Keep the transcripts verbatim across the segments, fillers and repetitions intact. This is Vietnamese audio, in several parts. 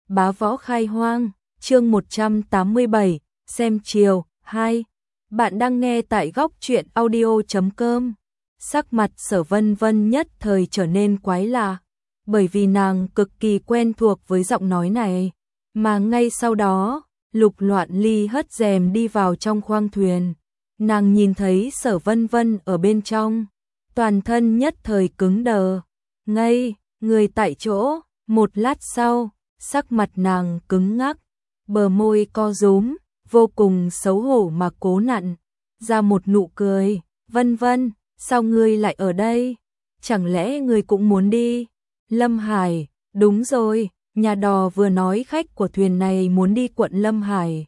Bá Võ Khai Hoang, chương một trăm tám mươi bảy, xem chiều, hai. Bạn đang nghe tại góc truyện audio chấm com. Sắc mặt Sở Vân Vân nhất thời trở nên quái lạ, bởi vì nàng cực kỳ quen thuộc với giọng nói này. Mà ngay sau đó, Lục Loạn Ly hất rèm đi vào trong khoang thuyền. Nàng nhìn thấy Sở Vân Vân ở bên trong, toàn thân nhất thời cứng đờ, ngây người tại chỗ. Một lát sau, sắc mặt nàng cứng ngắc, bờ môi co rúm, vô cùng xấu hổ mà cố nặn ra một nụ cười. Vân Vân, sao ngươi lại ở đây? Chẳng lẽ ngươi cũng muốn đi? Lâm Hải, đúng rồi, nhà đò vừa nói khách của thuyền này muốn đi quận Lâm Hải.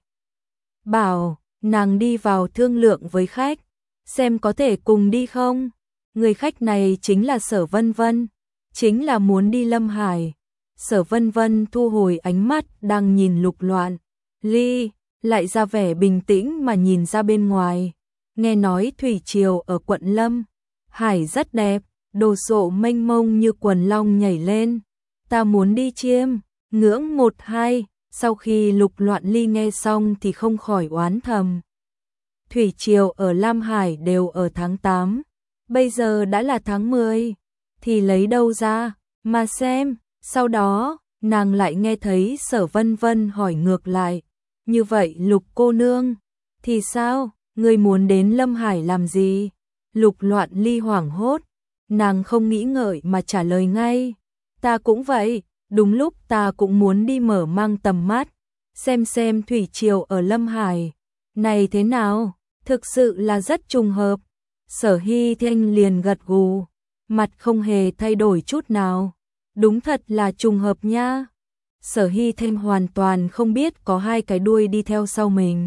Bảo nàng đi vào thương lượng với khách, xem có thể cùng đi không? Người khách này chính là Sở Vân Vân, chính là muốn đi Lâm Hải. Sở Vân Vân thu hồi ánh mắt đang nhìn Lục Loạn Ly, lại ra vẻ bình tĩnh mà nhìn ra bên ngoài. Nghe nói thủy triều ở quận Lâm Hải rất đẹp, đồ sộ mênh mông như quần long nhảy lên. Ta muốn đi chiêm ngưỡng một hai. Sau khi Lục Loạn Ly nghe xong thì không khỏi oán thầm. Thủy triều ở Lam Hải đều ở tháng tám, bây giờ đã là tháng mười, thì lấy đâu ra mà xem. Sau đó, nàng lại nghe thấy Sở Vân Vân hỏi ngược lại, như vậy Lục cô nương, thì sao, ngươi muốn đến Lâm Hải làm gì? Lục Loạn Ly hoảng hốt, nàng không nghĩ ngợi mà trả lời ngay, ta cũng vậy, đúng lúc ta cũng muốn đi mở mang tầm mắt, xem xem thủy triều ở Lâm Hải này thế nào, thực sự là rất trùng hợp. Sở Hy Thanh liền gật gù, mặt không hề thay đổi chút nào. Đúng thật là trùng hợp nha. Sở Hy Thanh hoàn toàn không biết có hai cái đuôi đi theo sau mình.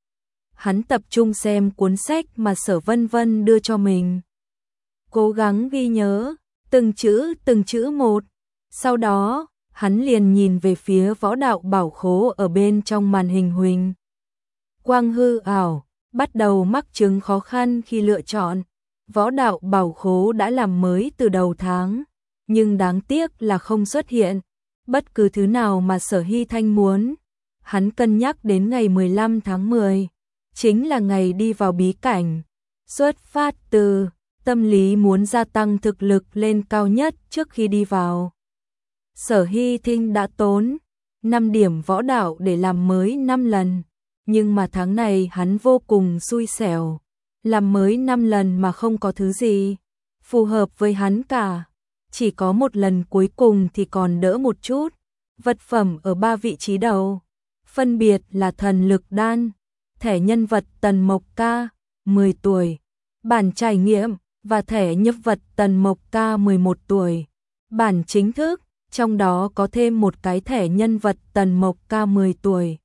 Hắn tập trung xem cuốn sách mà Sở Vân Vân đưa cho mình, cố gắng ghi nhớ từng chữ từng chữ một. Sau đó, hắn liền nhìn về phía võ đạo bảo khố ở bên trong màn hình huỳnh quang hư ảo, bắt đầu mắc chứng khó khăn khi lựa chọn. Võ đạo bảo khố đã làm mới từ đầu tháng, nhưng đáng tiếc là không xuất hiện bất cứ thứ nào mà Sở Hy Thanh muốn. Hắn cân nhắc đến ngày mười lăm tháng mười, chính là ngày đi vào bí cảnh, xuất phát từ tâm lý muốn gia tăng thực lực lên cao nhất trước khi đi vào. Sở Hy Thanh đã tốn năm điểm võ đạo để làm mới năm lần, nhưng mà tháng này hắn vô cùng xui xẻo, làm mới năm lần mà không có thứ gì phù hợp với hắn cả. Chỉ có một lần cuối cùng thì còn đỡ một chút, vật phẩm ở ba vị trí đầu, phân biệt là thần lực đan, thẻ nhân vật Tần Mộc Ca, mười tuổi, bản trải nghiệm, và thẻ nhập vật Tần Mộc Ca mười một tuổi, bản chính thức, trong đó có thêm một cái thẻ nhân vật Tần Mộc Ca mười tuổi.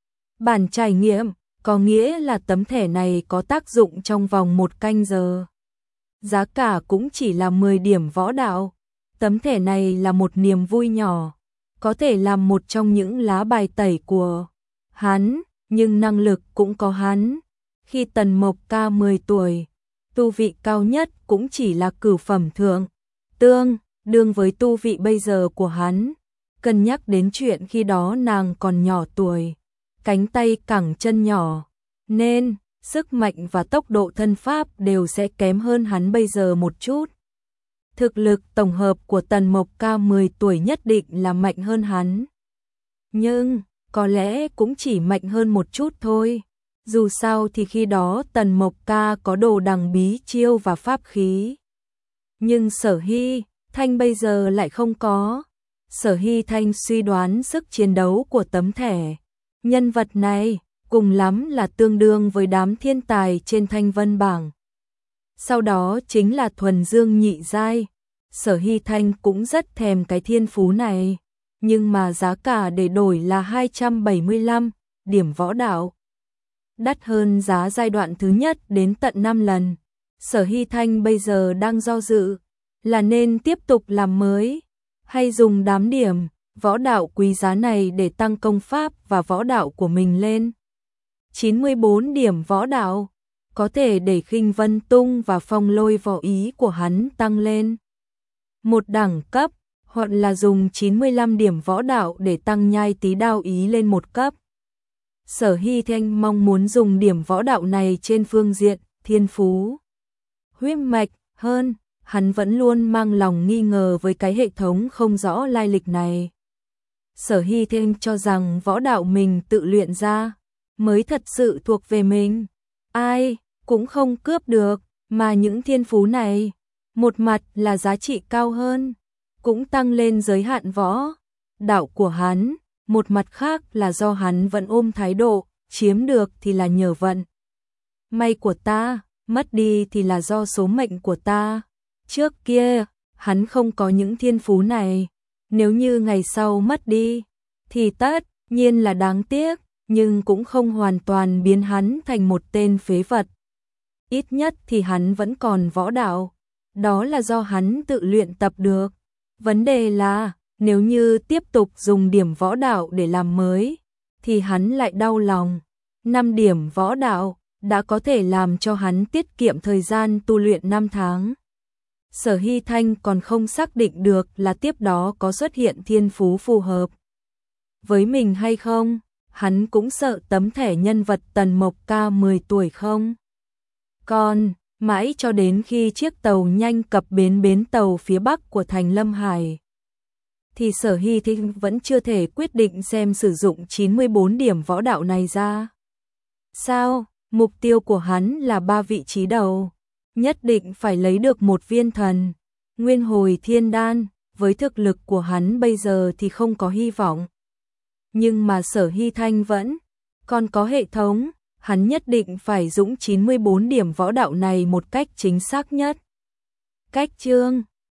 Bản trải nghiệm, có nghĩa là tấm thẻ này có tác dụng trong vòng một canh giờ. Giá cả cũng chỉ là mười điểm võ đạo. Tấm thẻ này là một niềm vui nhỏ, có thể làm một trong những lá bài tẩy của hắn, nhưng năng lực cũng có hắn. Khi Tần Mộc Ca mười tuổi, tu vị cao nhất cũng chỉ là cửu phẩm thượng, tương đương với tu vị bây giờ của hắn. Cân nhắc đến chuyện khi đó nàng còn nhỏ tuổi, cánh tay cẳng chân nhỏ, nên sức mạnh và tốc độ thân pháp đều sẽ kém hơn hắn bây giờ một chút. Thực lực tổng hợp của Tần Mộc Ca mười tuổi nhất định là mạnh hơn hắn, nhưng có lẽ cũng chỉ mạnh hơn một chút thôi. Dù sao thì khi đó Tần Mộc Ca có đồ đằng bí chiêu và pháp khí, nhưng Sở Hy Thanh bây giờ lại không có. Sở Hy Thanh suy đoán sức chiến đấu của tấm thẻ nhân vật này cùng lắm là tương đương với đám thiên tài trên thanh vân bảng. Sau đó chính là thuần dương nhị giai. Sở Hy Thanh cũng rất thèm cái thiên phú này, nhưng mà giá cả để đổi là hai trăm bảy mươi lăm điểm võ đạo, đắt hơn giá giai đoạn thứ nhất đến tận năm lần. Sở Hy Thanh bây giờ đang do dự là nên tiếp tục làm mới, hay dùng đám điểm võ đạo quý giá này để tăng công pháp và võ đạo của mình lên. chín mươi bốn điểm võ đạo có thể để Khinh Vân Tung và Phong Lôi Võ Ý của hắn tăng lên một đẳng cấp, hoặc là dùng chín mươi lăm điểm võ đạo để tăng nhai tí đao ý lên một cấp. Sở Hy Thanh mong muốn dùng điểm võ đạo này trên phương diện thiên phú, huyết mạch hơn, hắn vẫn luôn mang lòng nghi ngờ với cái hệ thống không rõ lai lịch này. Sở Hy Thanh cho rằng võ đạo mình tự luyện ra mới thật sự thuộc về mình, ai cũng không cướp được, mà những thiên phú này, một mặt là giá trị cao hơn, cũng tăng lên giới hạn võ đạo của hắn, một mặt khác là do hắn vẫn ôm thái độ, chiếm được thì là nhờ vận may của ta, mất đi thì là do số mệnh của ta. Trước kia, hắn không có những thiên phú này, nếu như ngày sau mất đi, thì tất nhiên là đáng tiếc, nhưng cũng không hoàn toàn biến hắn thành một tên phế vật. Ít nhất thì hắn vẫn còn võ đạo, đó là do hắn tự luyện tập được. Vấn đề là, nếu như tiếp tục dùng điểm võ đạo để làm mới, thì hắn lại đau lòng. năm điểm võ đạo đã có thể làm cho hắn tiết kiệm thời gian tu luyện năm tháng. Sở Hy Thanh còn không xác định được là tiếp đó có xuất hiện thiên phú phù hợp với mình hay không, hắn cũng sợ tấm thẻ nhân vật Tần Mộc Ca mười tuổi không. Còn, mãi cho đến khi chiếc tàu nhanh cập bến bến tàu phía bắc của thành Lâm Hải, thì Sở Hy Thanh vẫn chưa thể quyết định xem sử dụng chín mươi bốn điểm võ đạo này ra sao. Mục tiêu của hắn là ba vị trí đầu, nhất định phải lấy được một viên thần nguyên hồi thiên đan, với thực lực của hắn bây giờ thì không có hy vọng. Nhưng mà Sở Hy Thanh vẫn còn có hệ thống, hắn nhất định phải dũng chín mươi bốn điểm võ đạo này một cách chính xác nhất. Cách chương